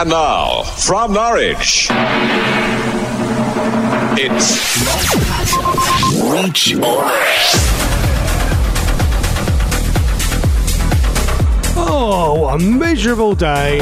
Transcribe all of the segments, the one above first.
And now, from Norwich, it's Reach On Air. Oh, what a miserable day.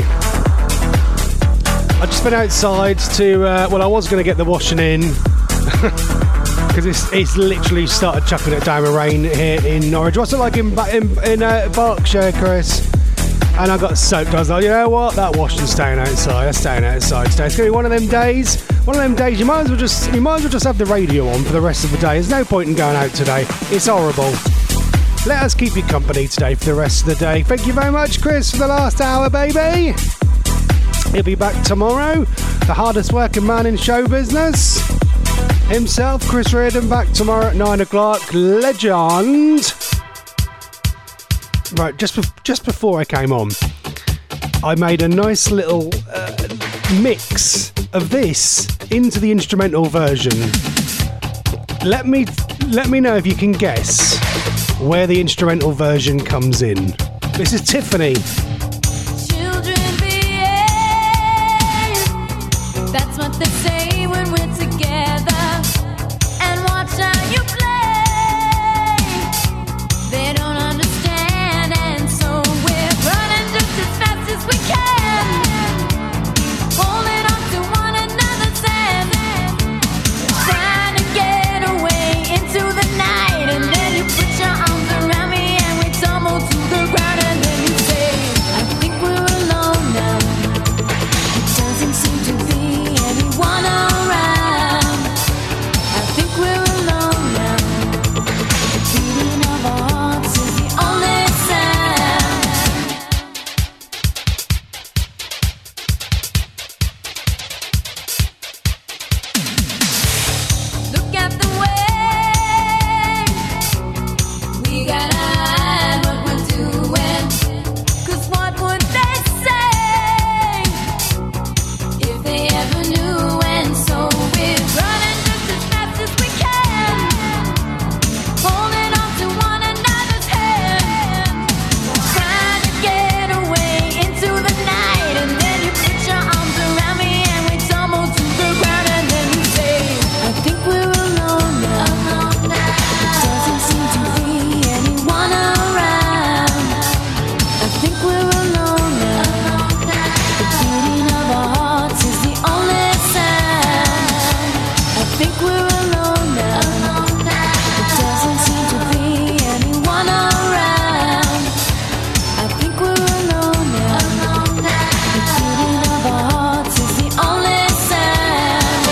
I just been outside to, I was going to get the washing in because it's literally started chucking it down with rain here in Norwich. What's it like in Berkshire, Chris? And I got soaked. I was like, you know what? That washing's staying outside. That's staying outside today. It's going to be one of them days. You might as well just have the radio on for the rest of the day. There's no point in going out today. It's horrible. Let us keep you company today for the rest of the day. Thank you very much, Chris, for the last hour, baby. He'll be back tomorrow. The hardest working man in show business himself, Chris Reardon, back tomorrow at 9 o'clock. Legend. Right, just before I came on, I made a nice little mix of this into the instrumental version. Let me know if you can guess where the instrumental version comes in. This is Tiffany. Children behave. That's what they say when we're together. And watch how you play. They don't understand, and so we're running just as fast as we can, holding on to one another's hand, trying to get away into the night. And then you put your arms around me and we tumble to the ground. And then you say, I think we're alone now. It doesn't seem to be anyone around. I think we're alone now. The beating of our hearts is the only sound. Look at the way we gotta hide what we're doing. 'Cause what would they say if they ever knew? And so we're running just as fast as we can, holding on to one another's hand, trying to get away into the night. And then you put your arms around me and we tumble to the ground. And then you say, I think we're alone now. It doesn't seem to be anyone around. I think we're alone now. The beating of our hearts is the only sound. I think we're alone now. It doesn't seem to be anyone around. I think we're alone now. The beating of our hearts is the only sound.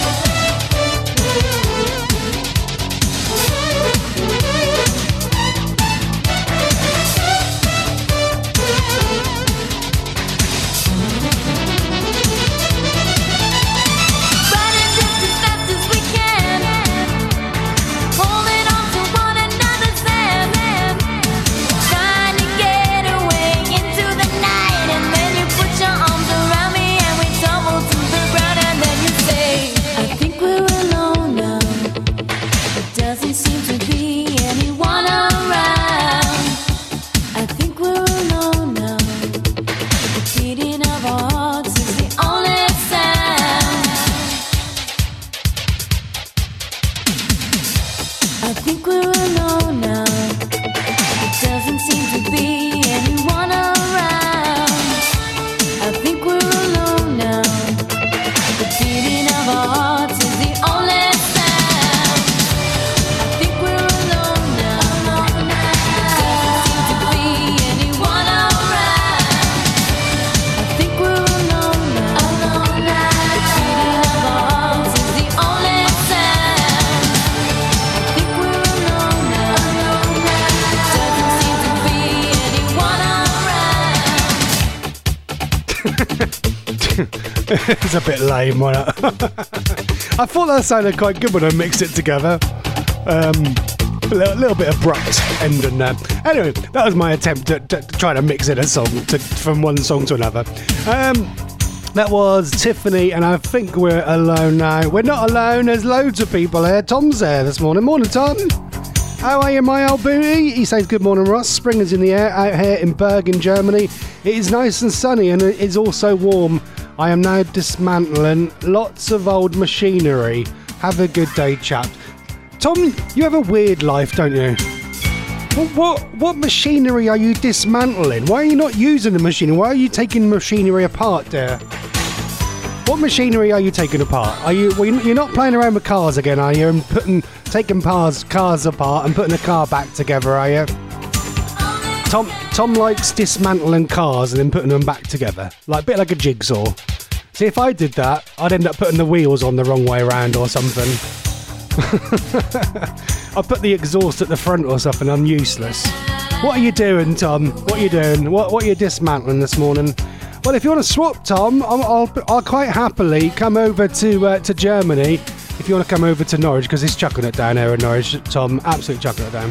Running just as fast as we can, holding on to one another's hand, trying to get away into the night. And then you put your arms around me and we tumble to the ground. And then you say, I think we're alone now. It doesn't seem to be anyone around. I think we're alone now. The beating of our hearts is the only sound. I think we're alone now. It doesn't seem to be anyone around. I think we're alone now. The beating of our hearts is the only sound. I think we're alone now. It doesn't seem to be anyone around. I think we're alone now. The beating of our hearts is the only sound. I think we're alone now. It doesn't seem to be anyone around. It's a bit lame, wasn't it? I thought that sounded quite good when I mixed it together. A little bit abrupt ending there. Anyway, that was my attempt to try to mix in a song from one song to another. That was Tiffany, and I think we're alone now. We're not alone, there's loads of people here. Tom's there this morning. Morning, Tom. How are you, my old booty? He says, good morning, Ross. Spring is in the air out here in Bergen, Germany. It is nice and sunny and it is also warm. I am now dismantling lots of old machinery. Have a good day, chap. Tom, you have a weird life, don't you? What machinery are you dismantling? Why are you not using the machinery? Why are you taking machinery apart, dear? What machinery are you taking apart? You're not playing around with cars again, are you? And taking cars apart and putting a car back together, are you? Tom likes dismantling cars and then putting them back together, like a bit like a jigsaw. See, if I did that, I'd end up putting the wheels on the wrong way around or something. I'd put the exhaust at the front or something. I'm useless. What are you doing, Tom? What are you doing? What are you dismantling this morning? Well, if you want to swap, Tom, I'll quite happily come over to Germany. If you want to come over to Norwich, because it's chucking it down here in Norwich, Tom. Absolutely chucking it down.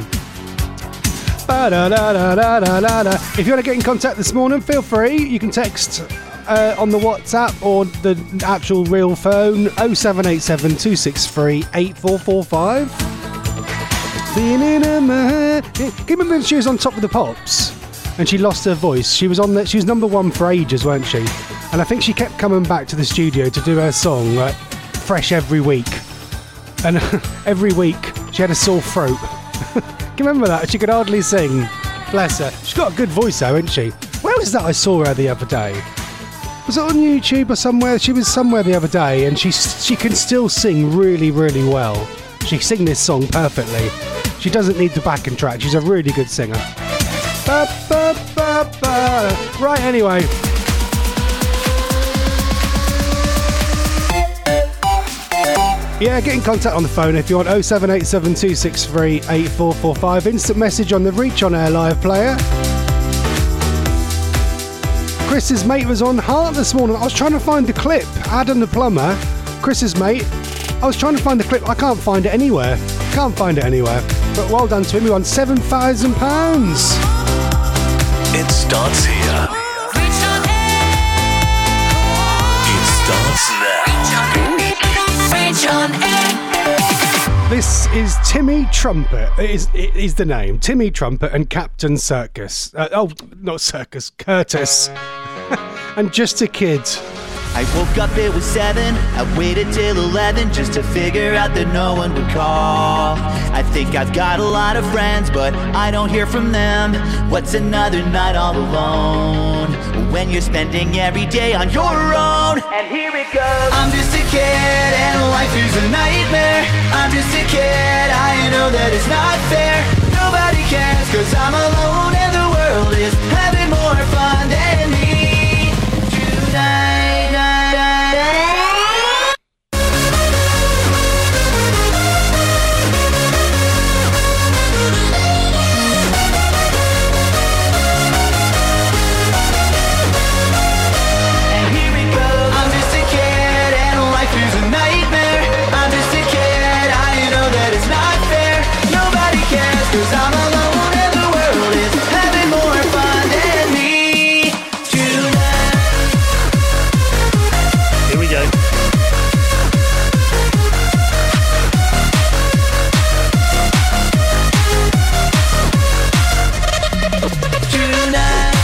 If you want to get in contact this morning, feel free. You can text on the WhatsApp or the actual real phone 0787 263 8445. Give me when she was on Top of the Pops and she lost her voice. She was number one for ages, weren't she? And I think she kept coming back to the studio to do her song fresh every week. And every week she had a sore throat. Can you remember that? She could hardly sing. Bless her. She's got a good voice though, isn't she? Where was that I saw her the other day? Was it on YouTube or somewhere? She was somewhere the other day and she can still sing really, really well. She sings this song perfectly. She doesn't need the backing track. She's a really good singer. Right, anyway. Yeah, get in contact on the phone if you want. 0787 263 8445. Instant message on the Reach On Air live player. Chris's mate was on Heart this morning. I was trying to find the clip. Adam the plumber, Chris's mate. I was trying to find the clip. I can't find it anywhere. But well done to him. He won £7,000. It starts here. It starts now. This is Timmy Trumpet. It is the name. Timmy Trumpet and Captain Circus. Not Circus. Curtis. And Just a Kid. I woke up, it was 7, I waited till 11 just to figure out that no one would call. I think I've got a lot of friends, but I don't hear from them. What's another night all alone when you're spending every day on your own? And here it goes. I'm just a kid and life is a nightmare. I'm just a kid, I know that it's not fair. Nobody cares cause I'm alone and the world is having more fun than me tonight. Cause I'm alone and the world is having more fun than me tonight. Here we go. Tonight.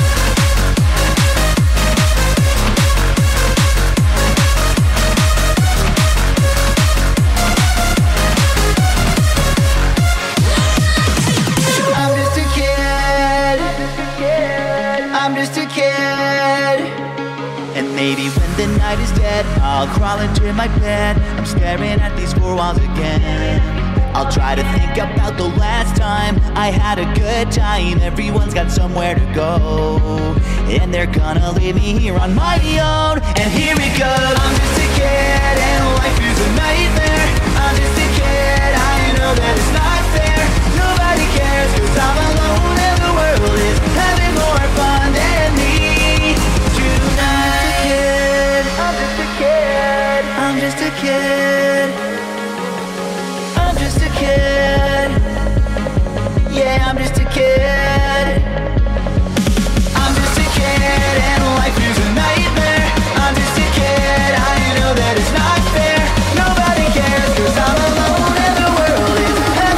Maybe when the night is dead, I'll crawl into my bed. I'm staring at these four walls again. I'll try to think about the last time I had a good time. Everyone's got somewhere to go, and they're gonna leave me here on my own. And here it goes. I'm just a kid and life is a nightmare. I'm just a kid, I know that it's not fair. Nobody cares cause I'm alone and the world is having more fun than me tonight. I'm just a kid. I'm just a kid. Yeah, I'm just a kid. I'm just a kid and life is a nightmare. I'm just a kid, I know that it's not fair. Nobody cares cause I'm alone and the world is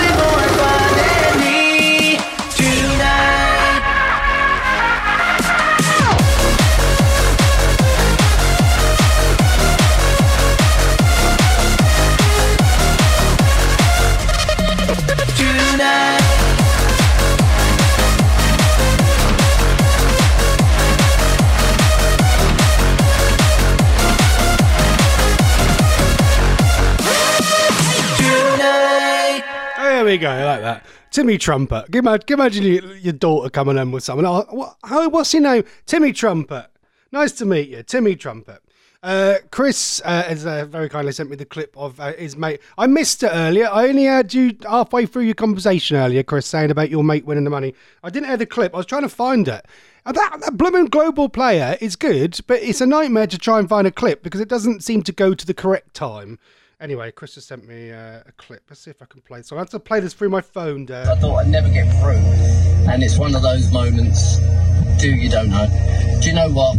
we go, like that. Timmy Trumpet. Imagine your daughter coming home with someone. What's your name? Timmy Trumpet. Nice to meet you, Timmy Trumpet. Chris has very kindly sent me the clip of his mate. I missed it earlier. I only heard you halfway through your conversation earlier, Chris, saying about your mate winning the money. I didn't hear the clip. I was trying to find it. And that blooming Global Player is good, but it's a nightmare to try and find a clip because it doesn't seem to go to the correct time. Anyway, Chris has sent me a clip. Let's see if I can play it. So I have to play this through my phone, Dad. I thought I'd never get through. And it's one of those moments, you don't know. Do you know what?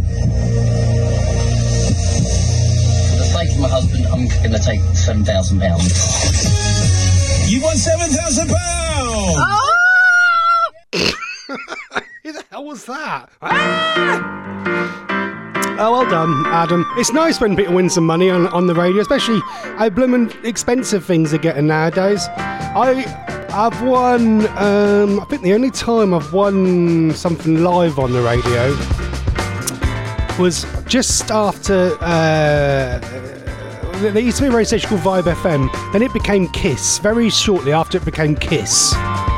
For the sake of my husband, I'm going to take £7,000. You won £7,000! Who the hell was that? Oh, well done, Adam. It's nice when people win some money on the radio, especially how blooming expensive things are getting nowadays. I've won, I think the only time I've won something live on the radio was just after, there used to be a radio station called Vibe FM, then it became Kiss. Very shortly after it became Kiss.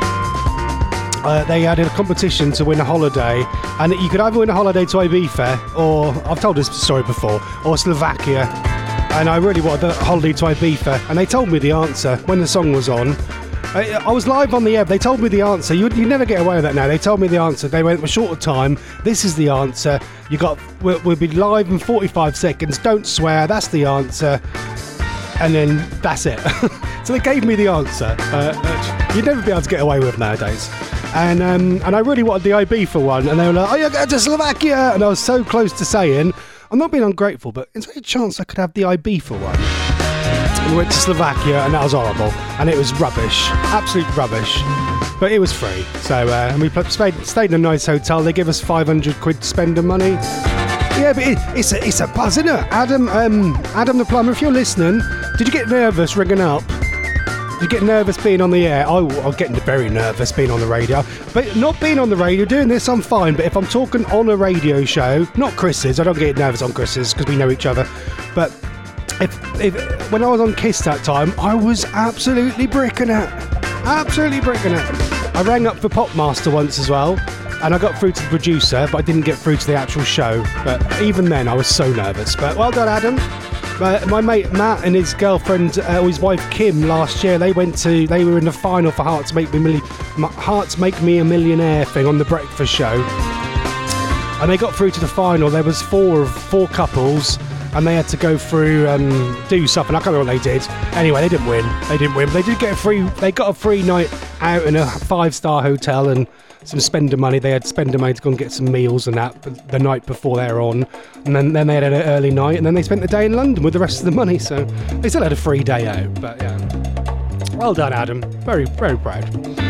They had a competition to win a holiday, and you could either win a holiday to Ibiza, or, I've told this story before, or Slovakia, and I really wanted the holiday to Ibiza, and they told me the answer when the song was on. I was live on the air, they told me the answer. You never get away with that now. They told me the answer. They went, we're short of time, this is the answer. We'll be live in 45 seconds, don't swear, that's the answer. And then that's it. So they gave me the answer. You'd never be able to get away with nowadays. And I really wanted the Ibiza one, and they were like, oh, you're going to Slovakia! And I was so close to saying, I'm not being ungrateful, but is there a chance I could have the Ibiza one? And we went to Slovakia, and that was horrible. And it was rubbish. Absolute rubbish. But it was free. So and we stayed in a nice hotel. They give us 500 quid to spend the money. Yeah, but it's a buzz, isn't it? Adam the plumber, if you're listening, did you get nervous ringing up? You get nervous being on the air. I'm getting very nervous being on the radio. But not being on the radio, doing this, I'm fine. But if I'm talking on a radio show, not Chris's, I don't get nervous on Chris's because we know each other. But if when I was on Kiss that time, I was absolutely bricking it. Absolutely bricking it. I rang up for Popmaster once as well, and I got through to the producer, but I didn't get through to the actual show. But even then, I was so nervous. But well done, Adam. My mate Matt and his girlfriend, or his wife Kim, last year, they were in the final for Hearts Make Me a Millionaire thing on the breakfast show, and they got through to the final. There was four couples, and they had to go through and do something. I can't remember what they did. Anyway, they didn't win. They did get They got a free night out in a 5-star hotel and some spender money. They had spender money to go and get some meals and that the night before they were on, and then they had an early night, and then they spent the day in London with the rest of the money. So they still had a free day out. But yeah, well done, Adam. Very, very proud.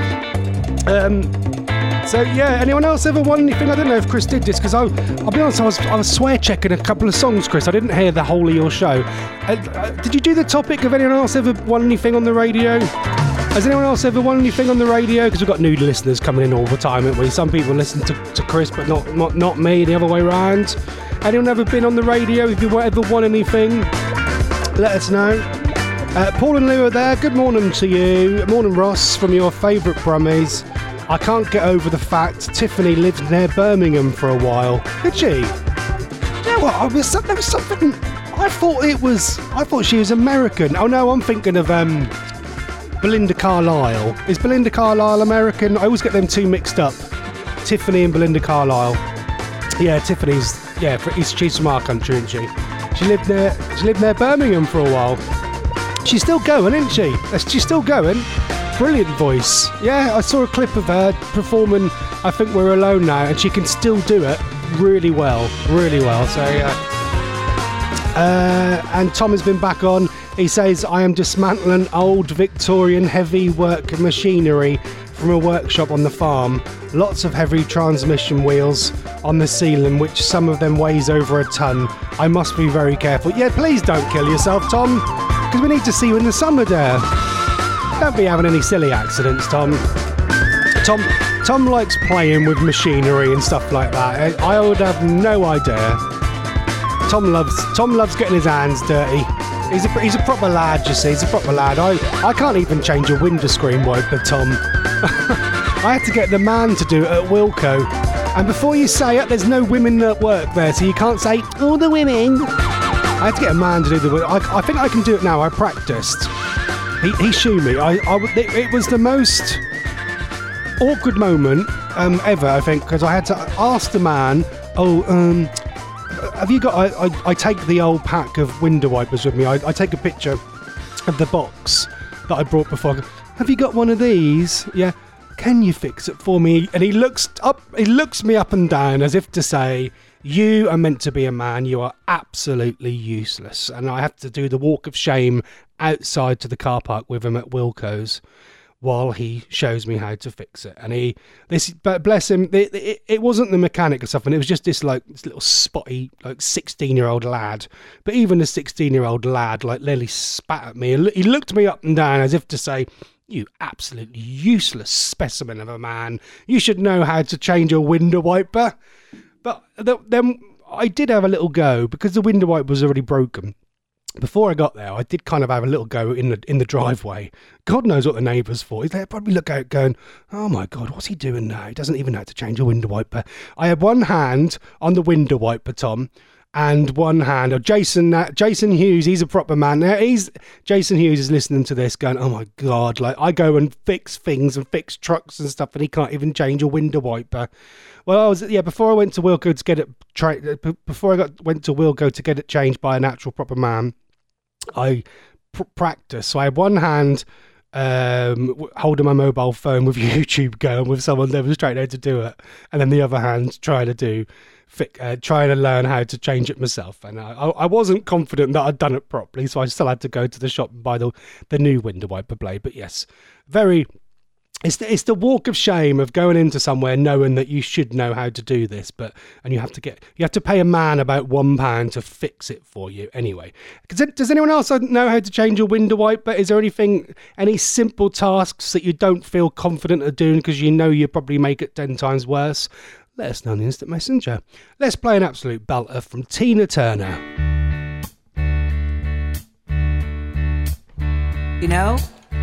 So yeah, anyone else ever won anything? I don't know if Chris did this, because I'll be honest, I was swear checking a couple of songs, Chris. I didn't hear the whole of your show. Did you do the topic of anyone else ever won anything on the radio? Has anyone else ever won anything on the radio? Because we've got new listeners coming in all the time, haven't we? Some people listen to Chris, but not me, the other way around. Anyone ever been on the radio? If you ever won anything, let us know. Paul and Lou are there. Good morning to you. Morning, Ross, from your favourite Brummies. I can't get over the fact Tiffany lived near Birmingham for a while. Did she? You know what? There was something. I thought she was American. Oh no, I'm thinking of Belinda Carlisle. Is Belinda Carlisle American? I always get them two mixed up. Tiffany and Belinda Carlisle. Yeah, Tiffany's. Yeah, she's from our country, isn't she? She lived near Birmingham for a while. She's still going, isn't she? She's still going. Brilliant voice. Yeah, I saw a clip of her performing I Think We're Alone Now, and she can still do it really well. Really well. So yeah. And Tom has been back on. He says, I am dismantling old Victorian heavy work machinery from a workshop on the farm. Lots of heavy transmission wheels on the ceiling, which some of them weighs over a ton. I must be very careful. Yeah, please don't kill yourself, Tom, because we need to see you in the summer there. Don't be having any silly accidents, Tom. Tom likes playing with machinery and stuff like that. I would have no idea. Tom loves getting his hands dirty. He's a proper lad, you see. He's a proper lad. I can't even change a window screen wiper, Tom. I had to get the man to do it at Wilko. And before you say it, there's no women at work there, so you can't say, all the women. I had to get a man to do the... I think I can do it now. I practiced. He shooed me. It was the most awkward moment ever, I think, because I had to ask the man, have you got... I take the old pack of window wipers with me. I take a picture of the box that I brought before. Have you got one of these? Yeah. Can you fix it for me? And he looks me up and down as if to say, you are meant to be a man, you are absolutely useless. And I have to do the walk of shame outside to the car park with him at Wilko's while he shows me how to fix it. And but bless him, it wasn't the mechanic or something, it was just this little spotty 16-year-old lad. But even the 16-year-old lad literally spat at me. He looked me up and down as if to say, you absolutely useless specimen of a man. You should know how to change a window wiper. But then I did have a little go because the window wiper was already broken. Before I got there, I did kind of have a little go in the driveway. God knows what the neighbours thought. They'd probably look out going, oh my God, what's he doing now? He doesn't even know how to change a window wiper. I had one hand on the window wiper, Tom, and one hand, Jason Hughes, he's a proper man. Jason Hughes is listening to this going, oh my God, I go and fix things and fix trucks and stuff and he can't even change a window wiper. Well, before I went to Wilko to get it, went to Wilko to get it changed by an actual proper man, I practiced. So I had one hand holding my mobile phone with YouTube going with someone demonstrating how to do it, and then the other hand trying to learn how to change it myself. And I wasn't confident that I'd done it properly, so I still had to go to the shop and buy the new window wiper blade. But yes, it's the walk of shame of going into somewhere knowing that you should know how to do this, and you have to pay a man about £1 to fix it for you. Anyway, does anyone else know how to change a window wiper? Is there any simple tasks that you don't feel confident at doing because you know you probably make it 10 times worse? Let us know on the Instant Messenger. Let's play an absolute belter from Tina Turner. You know,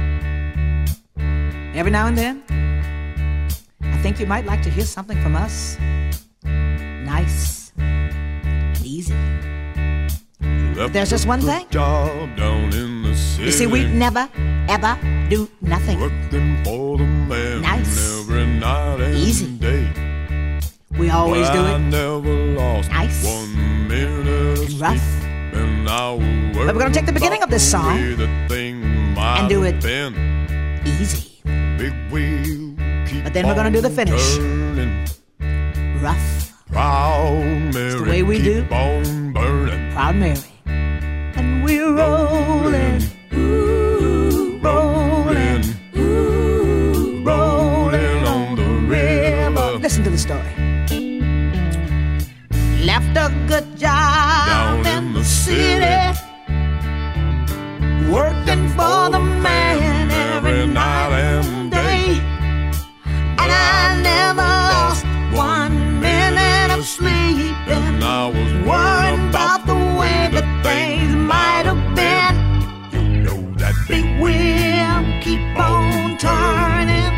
every now and then, I think you might like to hear something from us. Nice and easy. But there's just one thing. Job down in the city. You see, we never, ever do nothing. Working for the man nice, every night and easy. Day. We always do it. I never lost nice 1 minute of and rough. And but we're going to take the beginning of this song and do it easy. But then we're going to do the finish. Rough. Proud Mary. It's the way we do. On burning. Proud Mary. And we're rolling. Ooh, rolling. Ooh, rolling on the river. Listen to the story. Left a good job down in the city. Working for the man every night and day. And I never lost 1 minute of sleep. And I was worried about the way that things might have been. You know that big wheel keep on turning.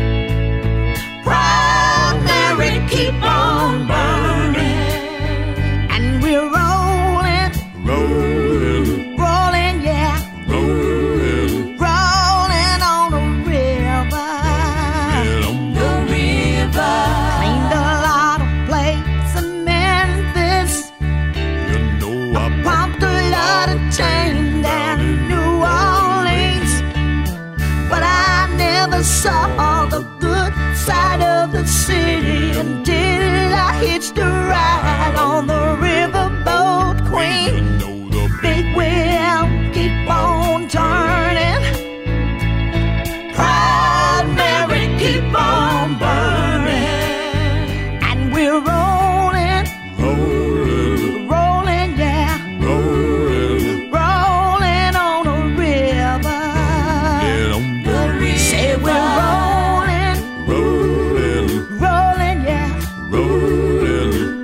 Proud Mary keep on burning. And we're rolling, rolling, rolling, yeah, rolling, rolling on the river. The river cleaned a lot of plates in Memphis. You know I pumped a lot of change down in New Orleans. But I never saw the good side of the city until I hitched a ride on the riverboat queen. You know the Big wheel keep on turning. Proud Mary keep on burning. And we're rolling, rolling, rolling, yeah, rolling, rolling on the river. Say we're rolling, rolling, rolling, yeah, rolling,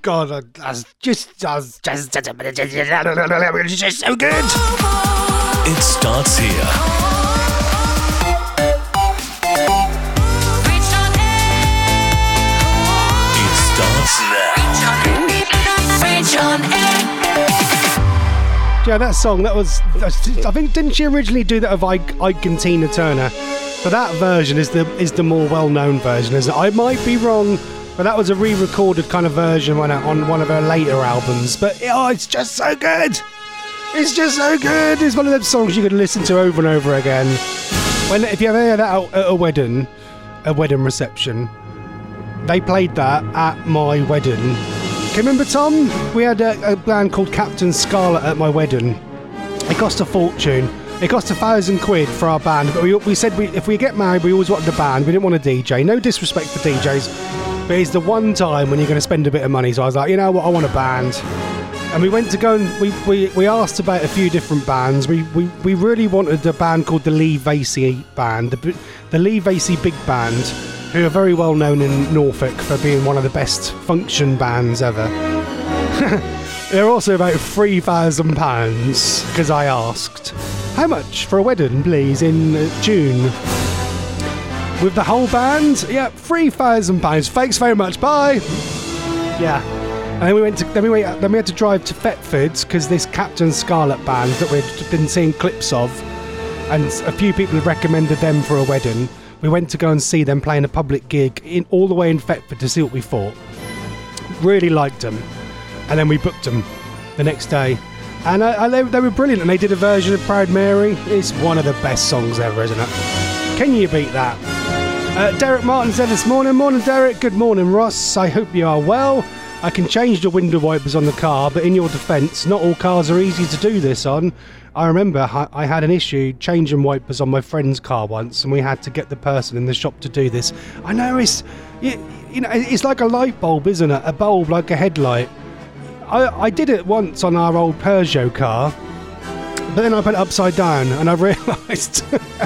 God, that's just so good. It starts here. It starts now. Yeah, that song, I think, didn't she originally do that of Ike and Tina Turner? But that version is the more well-known version, isn't it? I might be wrong, but that was a re-recorded kind of version on one of her later albums. But it's just so good. It's just so good. It's one of those songs you can listen to over and over again. If you ever hear that at a wedding reception, they played that at my wedding. Can you remember, Tom? We had a band called Captain Scarlet at my wedding. It cost a fortune. It cost £1,000 for our band, but we said if we get married, we always wanted a band. We didn't want a DJ. No disrespect for DJs, but it's the one time when you're going to spend a bit of money. So I was like, you know what, I want a band. And we went to go and we asked about a few different bands. We really wanted a band called the Lee Vasey Band, the Lee Vasey Big Band, who are very well known in Norfolk for being one of the best function bands ever. They're also about £3,000 because I asked, how much for a wedding, please, in June? With the whole band? Yeah, £3,000. Thanks very much. Bye. Yeah. And then we had to drive to Thetford because this Captain Scarlet band that we'd been seeing clips of, and a few people had recommended them for a wedding. We went to go and see them playing a public gig all the way in Thetford to see what we thought. Really liked them. And then we booked them the next day. And they were brilliant, and they did a version of Proud Mary. It's one of the best songs ever, isn't it? Can you beat that? Derek Martin said this morning, morning Derek, good morning Ross, I hope you are well. I can change the window wipers on the car, but in your defence, not all cars are easy to do this on. I remember I had an issue changing wipers on my friend's car once, and we had to get the person in the shop to do this. I know it's like a light bulb, isn't it? A bulb like a headlight. I did it once on our old Peugeot car, but then I put it upside down, and I realised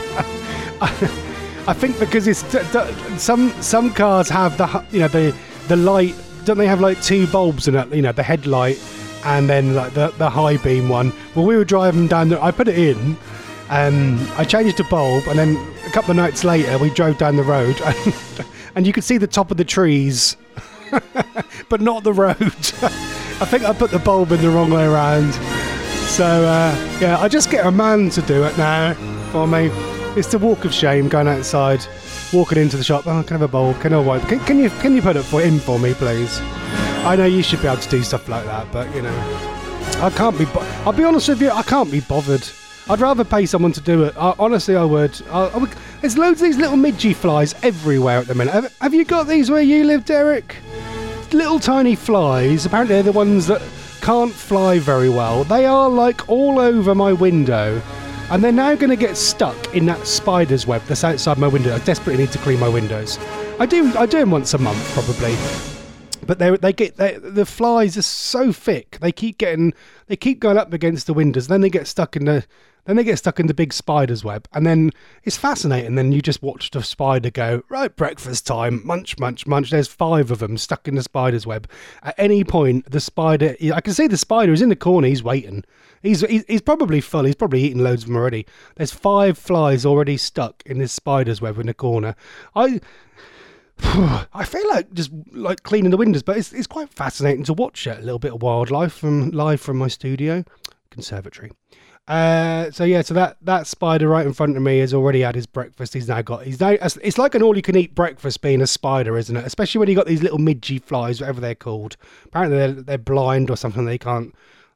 I think because it's some cars have the light. Don't they have like two bulbs in it? The headlight and then like the high beam one. Well, we were driving down there. I put it in, I changed the bulb, and then a couple of nights later we drove down the road, and you could see the top of the trees, but not the road. I think I put the bulb in the wrong way around. So yeah, I just get a man to do it now for me. It's the walk of shame going outside, walking into the shop. Oh, can I have a bulb? Can I wipe? Can you put it in for me, please? I know you should be able to do stuff like that, but I can't be. I'll be honest with you, I can't be bothered. I'd rather pay someone to do it. Honestly, I would. There's loads of these little midgie flies everywhere at the minute. Have you got these where you live, Derek? Little tiny flies. Apparently, they're the ones that can't fly very well. They are like all over my window. And they're now going to get stuck in that spider's web that's outside my window. I desperately need to clean my windows. I do them once a month, probably. But the flies are so thick. They keep going up against the windows. Then they get stuck in the big spider's web. And then it's fascinating. Then you just watch the spider go, right, breakfast time, munch, munch, munch. There's 5 of them stuck in the spider's web. At any point, the spider, I can see the spider is in the corner. He's waiting. He's probably full. He's probably eaten loads of them already. There's 5 flies already stuck in this spider's web in the corner. I feel like just like cleaning the windows, but it's quite fascinating to watch it. A little bit of wildlife live from my studio conservatory. So that spider right in front of me has already had his breakfast. It's like an all-you-can-eat breakfast being a spider, isn't it? Especially when you got these little midgie flies, whatever they're called. Apparently they're blind or something. They can't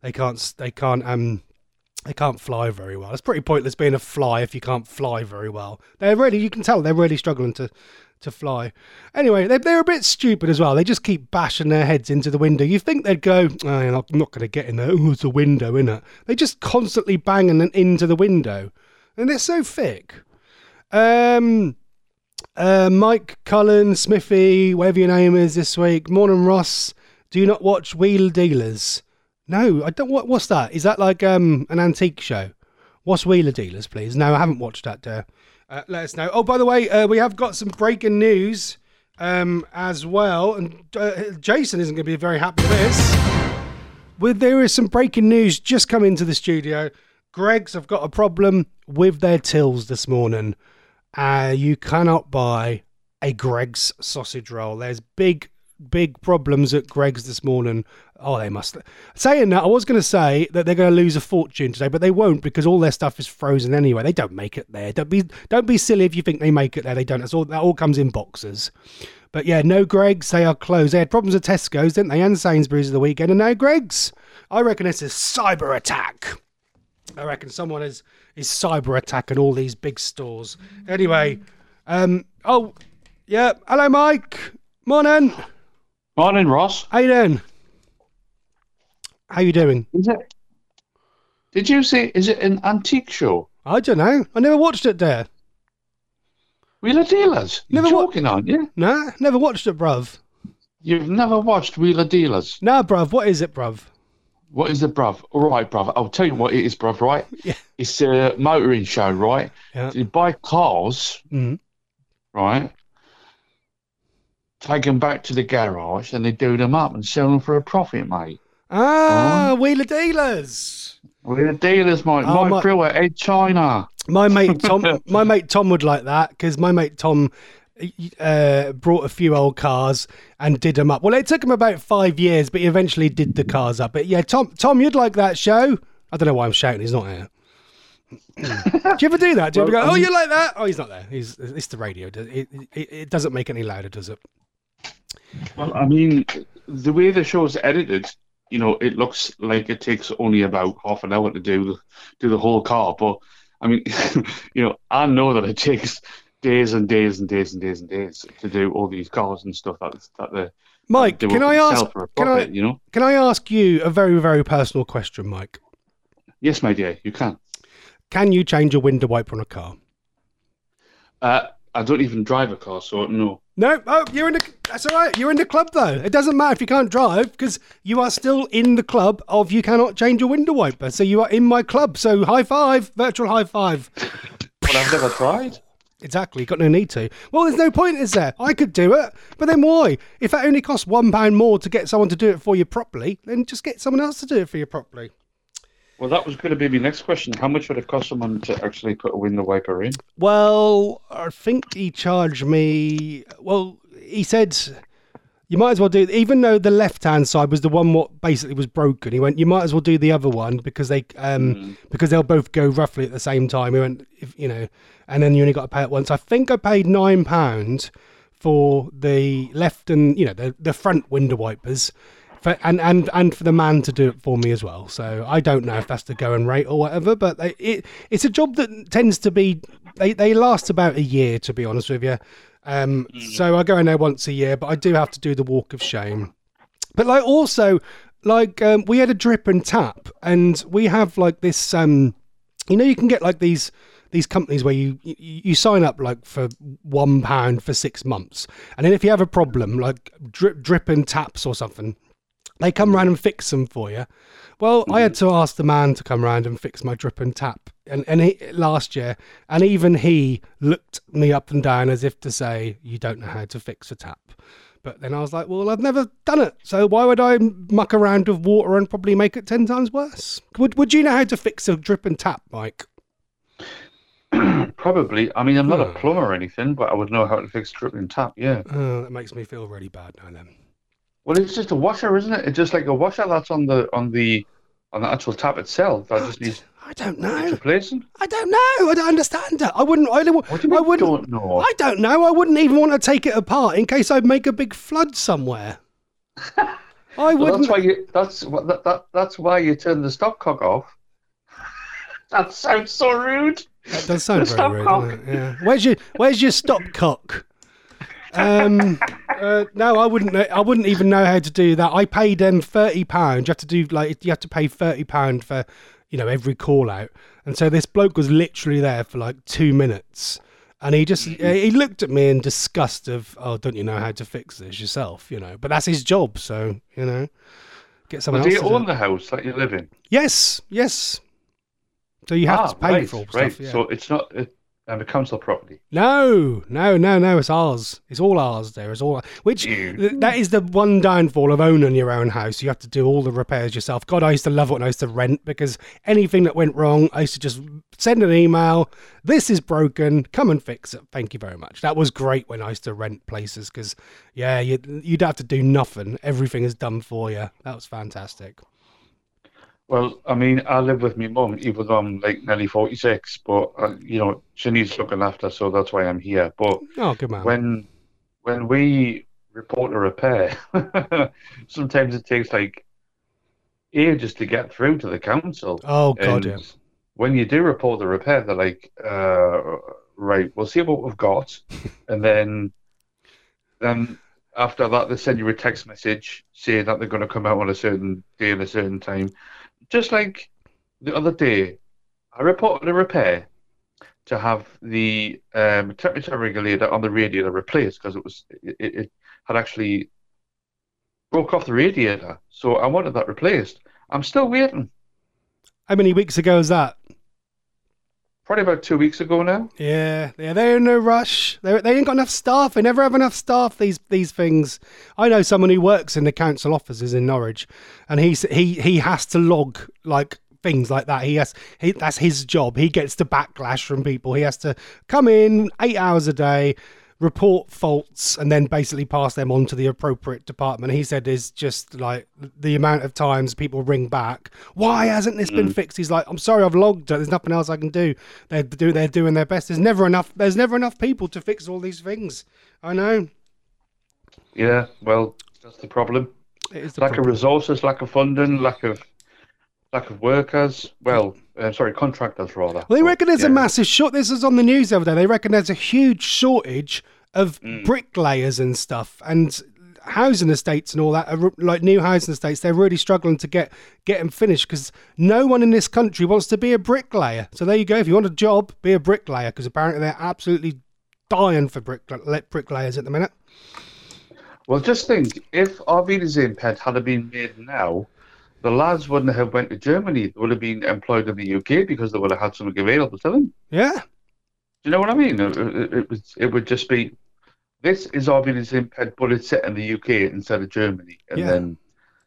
fly very well. It's pretty pointless being a fly if you can't fly very well. You can tell they're really struggling to fly. Anyway, they're a bit stupid as well. They just keep bashing their heads into the window. You think they'd go, I'm not going to get in there. Oh, it's a window, innit? They just constantly banging into the window. And they're so thick. Mike Cullen, Smithy, whatever your name is this week. Morning, Ross. Do you not watch Wheel Dealers? No, I don't. What's that? Is that like an antique show? What's Wheeler Dealers, please? No, I haven't watched that. Let us know. Oh, by the way, we have got some breaking news. as well. And Jason isn't going to be very happy with this. There is some breaking news just come into the studio. Greggs have got a problem with their tills this morning. You cannot buy a Greggs sausage roll. There's big problems at Greggs this morning. Oh, they must. Saying that, I was going to say that they're going to lose a fortune today, but they won't because all their stuff is frozen anyway. They don't make it there. Don't be silly if you think they make it there. They don't. That all comes in boxes. But yeah, no Greggs. They are closed. They had problems at Tesco's, didn't they? And Sainsbury's the weekend, and no Greggs. I reckon it's a cyber attack. I reckon someone is cyber attacking all these big stores. Anyway, oh yeah. Hello, Mike. Morning. Morning, Ross. How you doing? How you doing? Did you say, is it an antique show? I don't know. I never watched it there. Wheeler Dealers? You're joking, aren't you? Nah, never watched it, bruv. You've never watched Wheeler Dealers? Nah, bruv. What is it, bruv? What is it, bruv? All right, bruv. I'll tell you what it is, bruv, right? Yeah. It's a motoring show, right? Yeah. So you buy cars, right? Take them back to the garage and they do them up and sell them for a profit, mate. Wheeler Dealers. Wheeler Dealers, mate. Oh, my crew at Ed China. My mate Tom would like that because my mate Tom brought a few old cars and did them up. Well, it took him about 5 years, but he eventually did the cars up. But yeah, Tom, you'd like that show? I don't know why I'm shouting. He's not here. Do you ever do that? Do you ever go, oh, you like that? Oh, he's not there. It's the radio. It doesn't make any louder, does it? Well, I mean, the way the show's edited, you know, it looks like it takes only about half an hour to do the whole car. But I mean, you know, I know that it takes days and days and days and days and days to do all these cars and stuff that the Mike, can I ask you a very, very personal question, Mike? Yes, my dear, you can. Can you change a window wiper on a car? I don't even drive a car, so no. No, that's all right. You're in the club, though. It doesn't matter if you can't drive because you are still in the club of you cannot change your window wiper. So you are in my club. So high five, virtual high five. But I've never tried. Exactly. Got no need to. Well, there's no point, is there? I could do it, but then why? If that only costs £1 more to get someone to do it for you properly, then just get someone else to do it for you properly. Well, that was going to be my next question. How much would it cost someone to actually put a window wiper in? Well, I think he charged me... Well, he said you might as well do... Even though the left-hand side was the one what basically was broken, he went, you might as well do the other one because because they'll both go roughly at the same time. He went, and then you only got to pay it once. I think I paid £9 for the left and, the front window wipers. And for the man to do it for me as well. So I don't know if that's the going rate or whatever, but it's a job that tends to be, they last about a year, to be honest with you. So I go in there once a year, but I do have to do the walk of shame. But we had a drip and tap, and we have like this, you can get like these companies where you sign up like for £1 for 6 months. And then if you have a problem, like drip and taps or something, they come round and fix them for you. Well, I had to ask the man to come round and fix my drip and tap last year, and even he looked me up and down as if to say, you don't know how to fix a tap. But then I was like, well, I've never done it, so why would I muck around with water and probably make it 10 times worse? Would you know how to fix a drip and tap, Mike? Probably. I mean, I'm not a plumber or anything, but I would know how to fix drip and tap, yeah. Oh, that makes me feel really bad now then. Well, it's just a washer, isn't it? It's just like a washer that's on the actual tap itself. That just needs. I don't know. Replacing? I don't know. I don't understand it. I wouldn't. What do you mean you don't know? I don't know. I wouldn't even want to take it apart in case I'd make a big flood somewhere. I wouldn't. That's why you turn the stopcock off. That sounds so rude. That does sound very rude. Doesn't it? Yeah. Where's your stopcock? No, I wouldn't even know how to do that. I paid them £30. You have to pay £30 for, every call out. And so this bloke was literally there for like 2 minutes, and he looked at me in disgust of, oh, don't you know how to fix this yourself? But that's his job. So, get someone else. Do you own the house that you live in? Yes. So you have to pay for all right. stuff. Yeah. So it's not. the council property. No, it's ours. It's all ours there. It's all that is the one downfall of owning your own house. You have to do all the repairs yourself. God, I used to love it when I used to rent, because anything that went wrong, I used to just send an email. This is broken. Come and fix it. Thank you very much. That was great when I used to rent places, because you'd have to do nothing. Everything is done for you. That was fantastic. Well, I mean, I live with my mum, even though I'm like nearly 46, but, she needs looking after, so that's why I'm here. But good man. When we report a repair, sometimes it takes like ages to get through to the council. Oh, God, yeah. When you do report the repair, they're like, right, we'll see what we've got. And then after that, they send you a text message saying that they're going to come out on a certain day and a certain time. Just like the other day, I reported a repair to have the temperature regulator on the radiator replaced, because it had actually broke off the radiator. So I wanted that replaced. I'm still waiting. How many weeks ago was that? Probably about 2 weeks ago now. Yeah, they're in no rush. They ain't got enough staff. They never have enough staff. These things. I know someone who works in the council offices in Norwich, and he has to log like things like that. That's his job. He gets the backlash from people. He has to come in 8 hours a day, report faults, and then basically pass them on to the appropriate department. He said there's just like the amount of times people ring back, why hasn't this been fixed? He's like, I'm sorry, I've logged it. There's nothing else I can do. They're doing their best. There's never enough people to fix all these things. I know. Yeah, well, that's the problem. It is lack of resources, lack of funding, lack of workers. Well, contractors rather. Well, they reckon there's a massive this was on the news the other day. They reckon there's a huge shortage of bricklayers and stuff, and housing estates and all that, like new housing estates. They're really struggling to get them finished, because no one in this country wants to be a bricklayer. So there you go. If you want a job, be a bricklayer, because apparently they're absolutely dying for bricklayers at the minute. Well, just think, if Arvida's Imped had been made now, the lads wouldn't have went to Germany. They would have been employed in the UK, because they would have had something available to them. Yeah. Do you know what I mean? It would just be, this is Arvida's Imped, but it's set in the UK instead of Germany, and then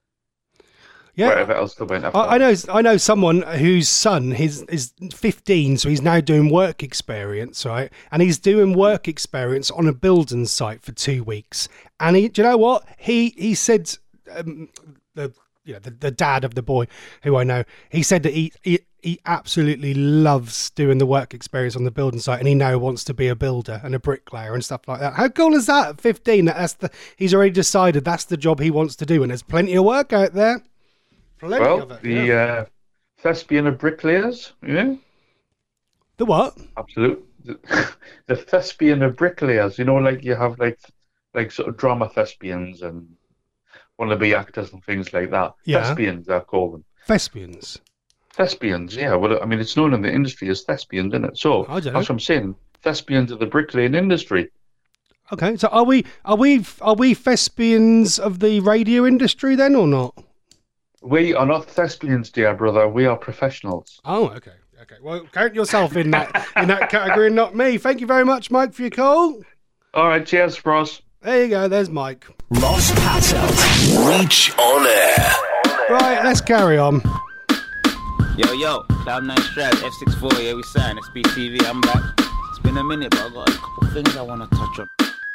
wherever else they went after. I know someone whose son is 15, so he's now doing work experience, right? And he's doing work experience on a building site for 2 weeks. And do you know what? He said, the dad of the boy who I know, he said that he absolutely loves doing the work experience on the building site, and he now wants to be a builder and a bricklayer and stuff like that. How cool is that at 15? He's already decided that's the job he wants to do, and there's plenty of work out there. Plenty of it. The thespian of bricklayers, yeah. The what? Absolutely. The thespian of bricklayers, like you have like sort of drama thespians and wannabe actors and things like that. Yeah. Thespians, I call them. Thespians. Thespians, yeah. Well, I mean, it's known in the industry as thespians, isn't it? So that's what I'm saying. Thespians of the bricklaying industry. Okay, so are we thespians of the radio industry then, or not? We are not thespians, dear brother. We are professionals. Oh, okay. Well, count yourself in that category and not me. Thank you very much, Mike, for your call. All right, cheers, Ross. There you go. There's Mike. Ross Patel. Reach on air. Right, let's carry on. Yo, Cloud9 Strat, F64, yeah, we signed, SBTV, I'm back. It's been a minute, but I got a couple things I want to touch on.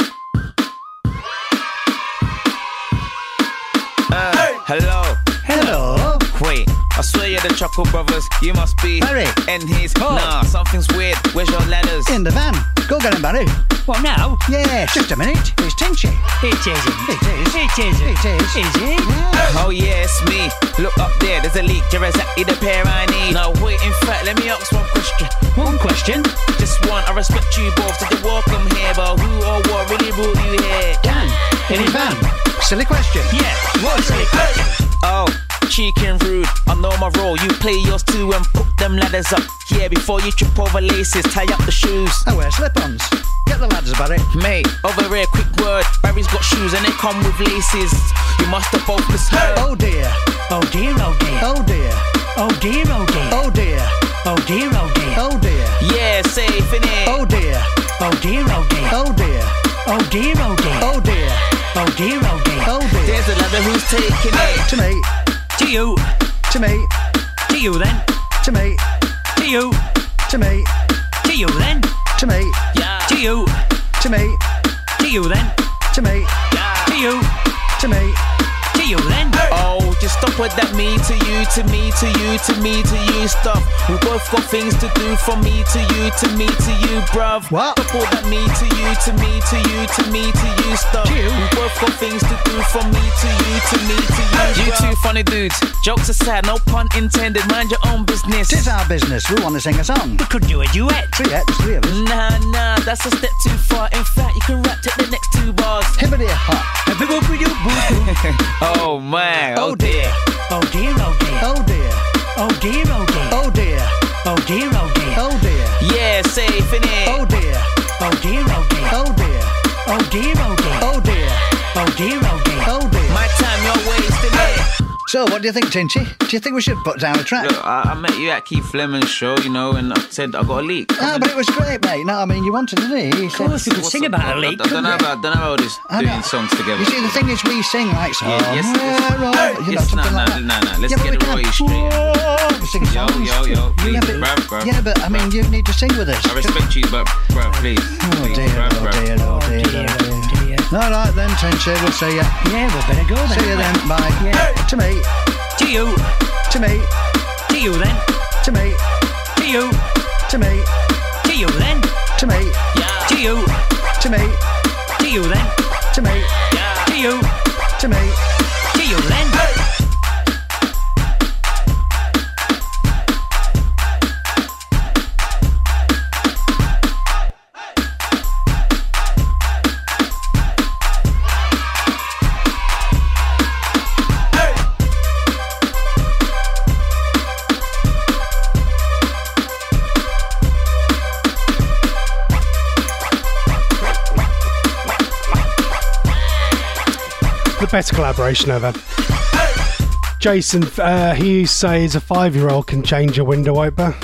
Hello. Wait, I swear you're the Chuckle Brothers. You must be Barry. And he's Paul. Nah, something's weird. Where's your ladders? In the van. Go get him, Barry. What now? Yes. Just a minute. It's Tinchy. It isn't. It is. It isn't. It is. Is it? Yeah. Oh yeah, it's me. Look up there, there's a leak. You're exactly the pair I need. Now wait, in fact, let me ask one question. One question? Just one, I respect you both to the welcome here, but who or what really brought you here? Dan. In his van. Silly question. Yeah. What a silly question. Oh, cheeky and rude, I know my role. You play yours too and put them ladders up. Yeah, before you trip over laces, tie up the shoes. I wear slip-ons. Get the ladders, Barry. Mate, over here, quick word. Barry's got shoes and they come with laces. You must have both misheard. Oh dear. Oh dear, oh dear. Oh dear. Oh dear, oh dear. Oh dear. Oh dear, oh dear. Oh dear. Yeah, safe in here. finna. Oh dear. Oh dear, oh dear. Oh dear. Oh dear, oh dear. Oh dear. Oh dear, oh dear. Oh dear. There's another who's taking it. To me. To you. To me. To you then. To me. To you. To me. To you then. To me. Yeah. To you. To me. To you then. To me. Yeah. To you. To me. To you then. Oh, just stop with that me to you, to me to you, to me to you stuff. We both got things to do from me to you, to me to you, bruv. What? Stop all that me to you, to me to you, to me to you stuff. To you. We both got things to do from me to you, to me to you. You two funny dudes. Jokes aside, no pun intended. Mind your own business. Tis our business. We want to sing a song. We could do a duet. Duet, there's three of us. Nah, that's a step too far. In fact, you can rap, take the next two bars. Hibbity hop. Oh man, Oh dear. Oh dear, oh dear. Oh dear. Oh dear, oh dear. Oh dear. Oh dear, oh dear. Oh dear. Yeah, safe in it. Oh dear. Oh dear, oh dear. Oh dear. Oh dear, oh dear. Oh dear. Oh dear, oh dear. Oh dear. My time, you're wasting it. So, what do you think, Tinchy? Do you think we should put down a track? Look, I met you at Keith Lemon's show, you know, and I said I got a leak. Ah, but it was great, mate. No, I mean, you wanted, didn't he? Of course, we could sing about a leak. I don't know about this doing songs together. You see, the thing is, we sing like songs. Yes. You know, something like that. Nah. Let's Yeah, but get we the can- Roy straight. We sing songs. Yo, please, Yeah, but, bruv. yeah, but I mean, you need to sing with us. I respect you, but, bruv, please. Oh Please, dear, bruv, oh bruv. dear, oh dear, Dear, oh dear. oh dear. All right then, Tinchy, we'll see you. Yeah, we better go then. See you then, bye. Yeah. To me, To you. to me, To you then. to me, To you. to me, To you then. to me, Yeah, To you. to me, To you then. to me, yeah. To you. to me. To you then. The best collaboration ever. Jason, he used to say a 5-year-old can change a window wiper.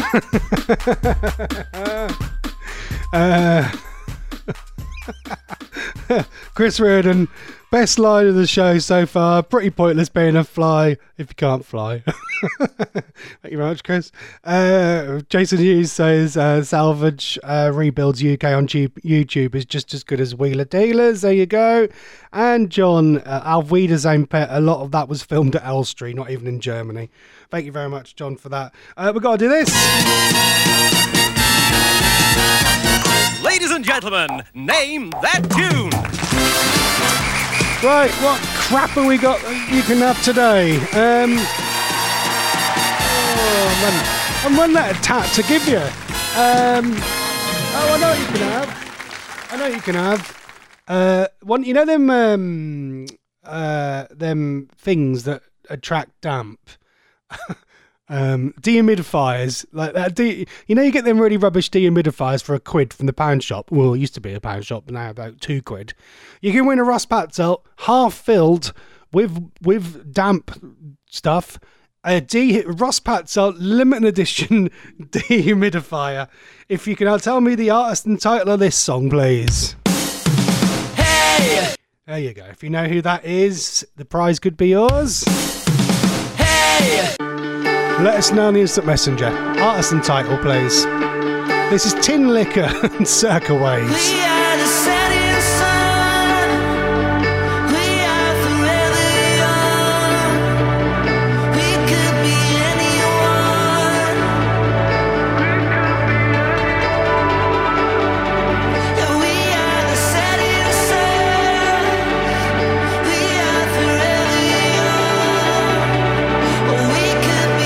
Chris Reardon, best line of the show so far. Pretty pointless being a fly if you can't fly. Thank you very much, Chris. Jason Hughes says Salvage Rebuilds UK on YouTube is just as good as Wheeler Dealers. There you go. And John, Auf Wiedersehen Pet, a lot of that was filmed at Elstree, not even in Germany. Thank you very much, John, for that. We've got to do this. Ladies and gentlemen, name that tune. Right, what crap have we got that you can have today? Oh, man. I'm running out of tat to give you. I know what you can have. I know what you can have. One, you know them things that attract damp. Dehumidifiers like that. You know, you get them really rubbish dehumidifiers for £1 from the pound shop. Well, it used to be a pound shop, but now about £2. You can win a Ross Patzel half filled with damp stuff. A Ross Patzel limited edition dehumidifier. If you can tell me the artist and title of this song, please. Hey! There you go. If you know who that is, the prize could be yours. Hey! Let us know on the Instant Messenger. Artist and title, please. This is Tin Liquor and Circa Waves. We are the setting sun. We are forever young. We could be anyone. Yeah, we are the setting sun. We are forever young. We could be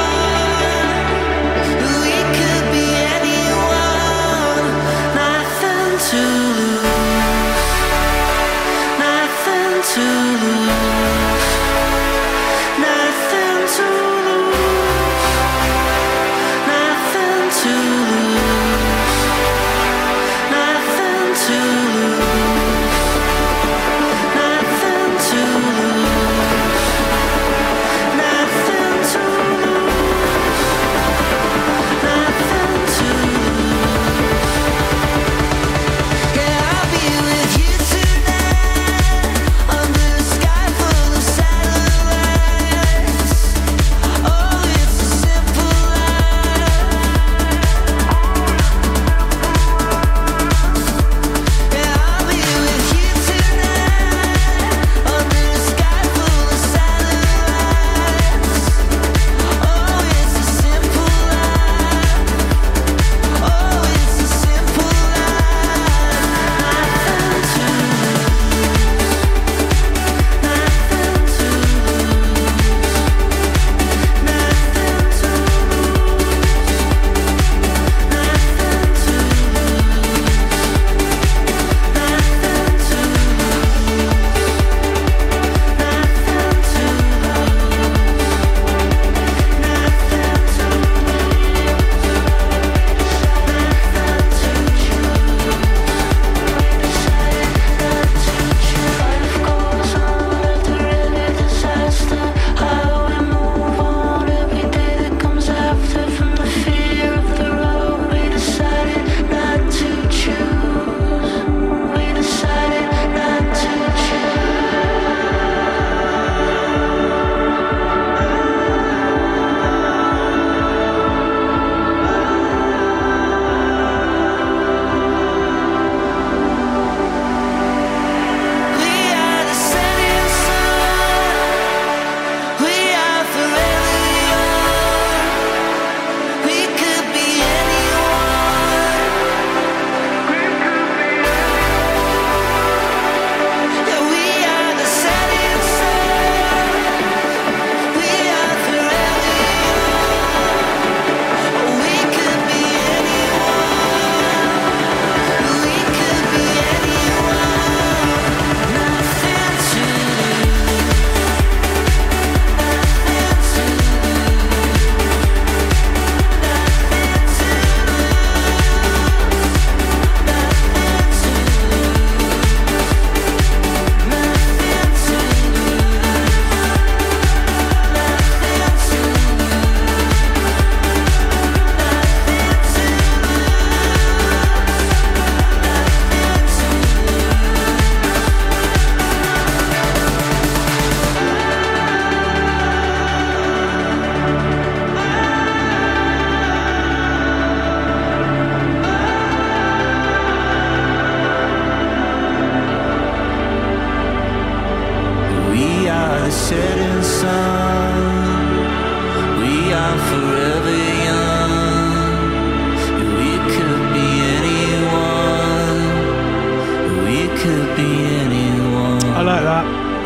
anyone. We could be anyone. Nothing.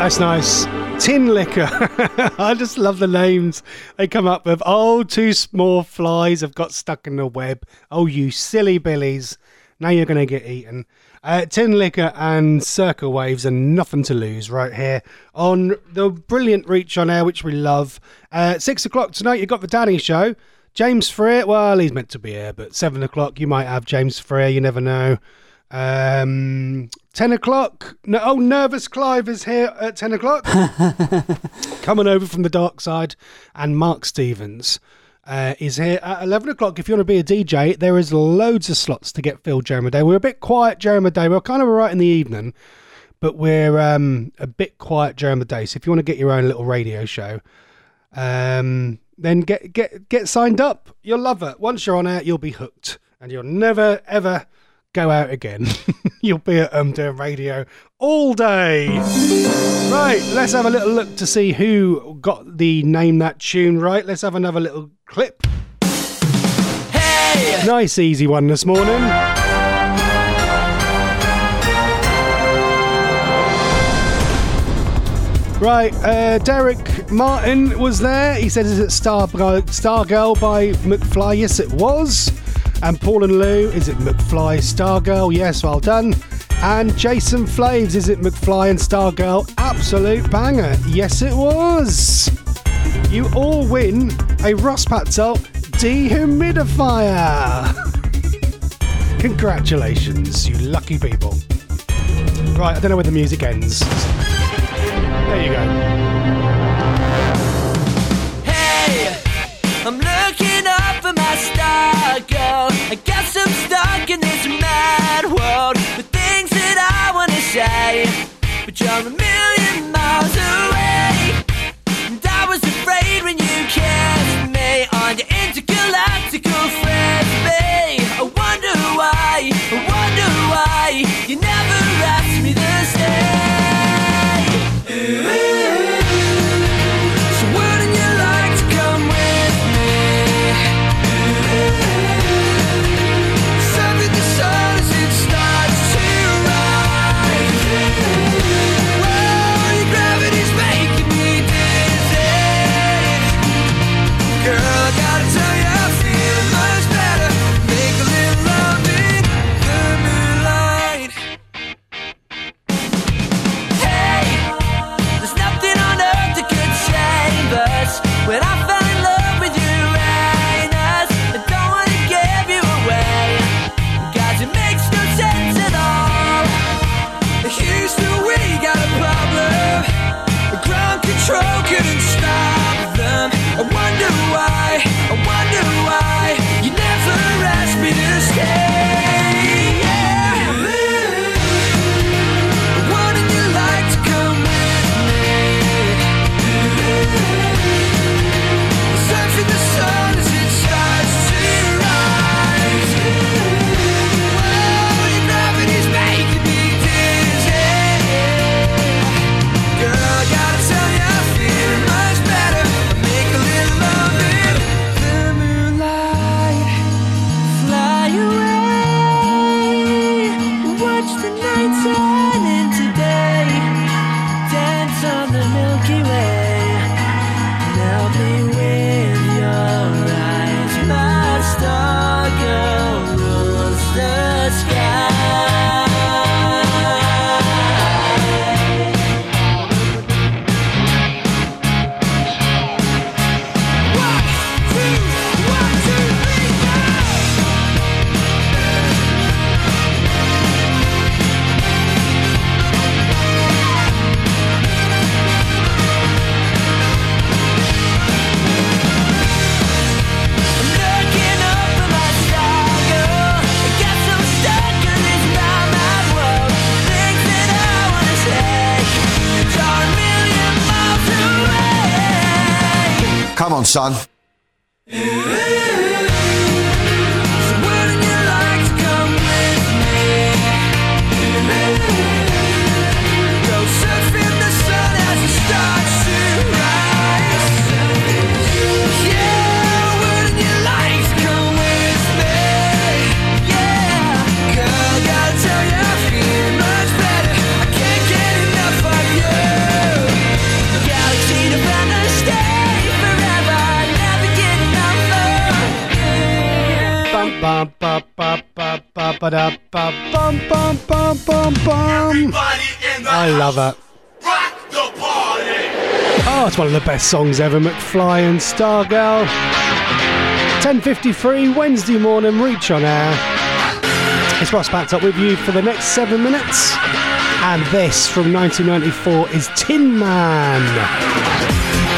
That's nice. Tin Liquor. I just love the names they come up with. Oh, 2 small flies have got stuck in the web. Oh, you silly billies. Now you're going to get eaten. Tin Liquor and Circle Waves and Nothing to Lose right here on the brilliant Reach on Air, which we love. 6 o'clock tonight, you've got the Danny Show. James Freer, well, he's meant to be here, but 7 o'clock, you might have James Freer, you never know. 10 o'clock, Nervous Clive is here at 10 o'clock. Coming over from the dark side. And Mark Stevens is here at 11 o'clock. If you want to be a DJ, there is loads of slots to get filled during the day. We're a bit quiet during the day. We're kind of all right in the evening, but we're a bit quiet during the day. So if you want to get your own little radio show, then get signed up. You'll love it. Once you're on air, you'll be hooked, and you'll never ever go out again. You'll be at doing radio all day. Right, let's have a little look to see who got the Name That Tune right. Let's have another little clip. Hey! Nice easy one this morning. Right, Derek Martin was there. He said, is it Stargirl by McFly? Yes, it was. And Paul and Lou, is it McFly Stargirl? Yes, well done. And Jason Flaves, is it McFly and Stargirl? Absolute banger. Yes, it was. You all win a Ross Patzelt dehumidifier. Congratulations, you lucky people. Right, I don't know where the music ends. There you go. Hey, I'm looking up for my star girl. I guess I'm stuck in this mad world with things that I want to say, but you're a million miles away. And I was afraid when you kissed me on your intergalactical frisbee. I wonder why you never asked me to stay. So wouldn't you like to come with me? Something the sun as it starts to rise. Well, your gravity's making me dizzy. Girl, I gotta tell you, I feel much better. Make a little love in the moonlight. Hey, there's nothing on earth that could save us. When I fell in love with Uranus, I don't want to give you away, cause it makes no sense at all. Houston, we got a problem. Ground control couldn't stop them. I wonder why you never asked me to stay. Yeah. Wouldn't you like to come with me? Surfing the sun as it starts to rise. Well, your gravity's making me dizzy. Girl, I gotta tell you, I feel much better. Make a little love in the moonlight. Fly away. Watch the night turn into day. Dance on the Milky Way. Melt me with your eyes. My stargirl rules the sky. One, two, three, go! I'm looking up for my stargirl. I guess I'm stuck in this mad world. Things that I wanna say, but you're a million miles away. Come on, son. So wouldn't you like to come with me? Go surfing the sun as it starts to rise. Yeah, wouldn't you like to come with me? Yeah, girl, gotta tell you, I feel much better. I can't get enough of you. Bum, ba, ba, ba, ba, ba, da, ba, bum, bum, bum, bum, bum. I love it. Oh, it's one of the best songs ever, McFly and Stargirl. 10:53 Wednesday morning, Reach on Air. It's Ross Packed Up with you for the next 7 minutes. And this from 1994 is Tin Man.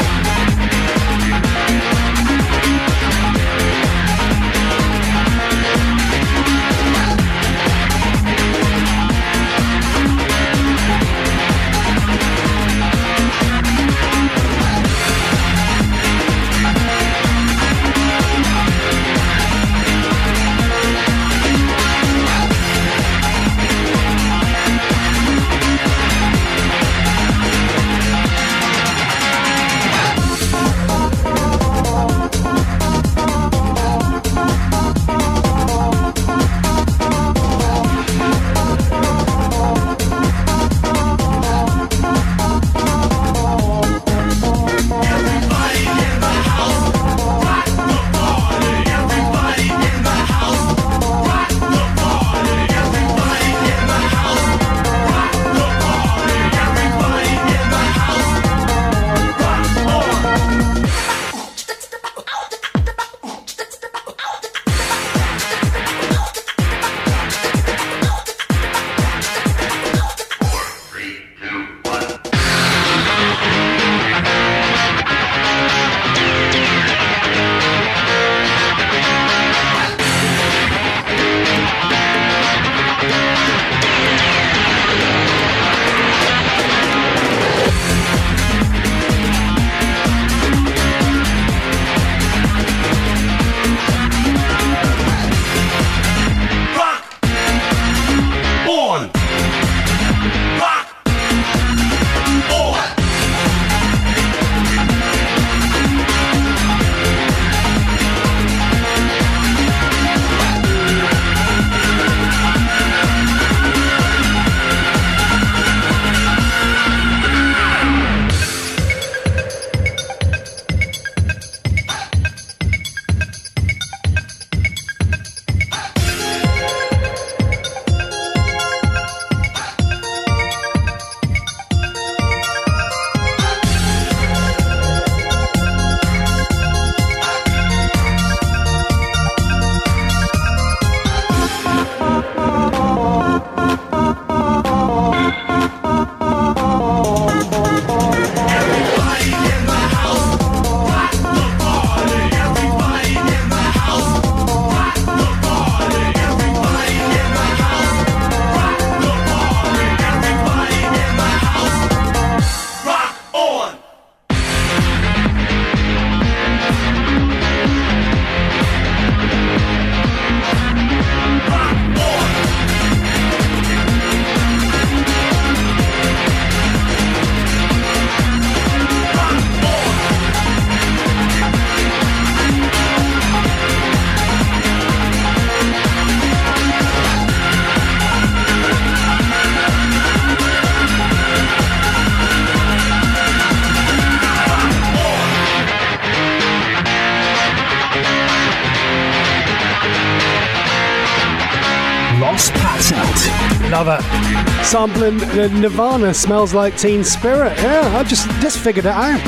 Love it. Sampling Nirvana, Smells Like Teen Spirit. Yeah, I just figured it out.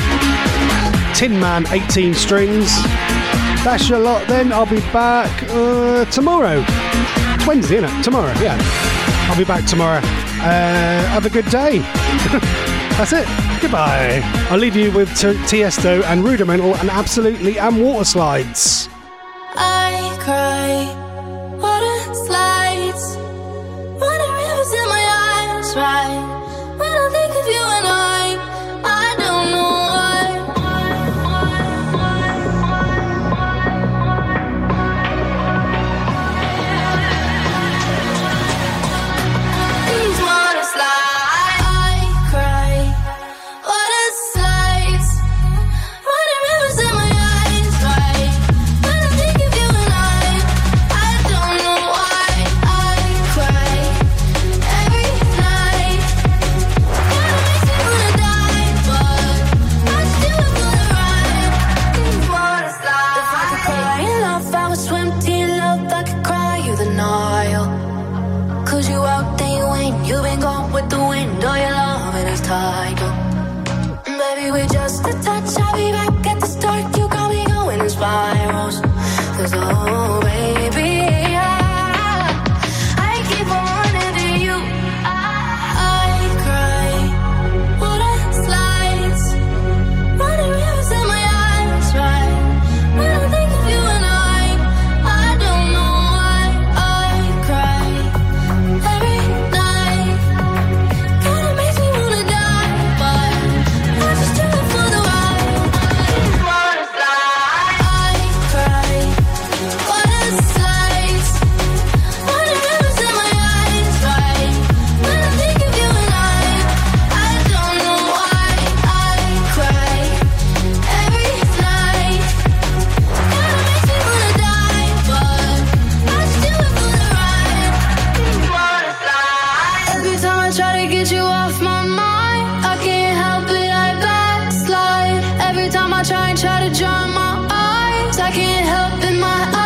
Tin Man, 18 strings. That's your lot then. I'll be back tomorrow. It's Wednesday, isn't it? Tomorrow, yeah. I'll be back tomorrow. Have a good day. That's it. Goodbye. I'll leave you with Tiesto and Rudimental and Absolutely and Water Slides. I cry, water slides, running rivers in my eyes, right? When I think of you and I don't know These water slides, I cry, water slides, running rivers in my eyes, right? When I think of you and I don't know why I cry every night. Gotta miss you. I can't help in my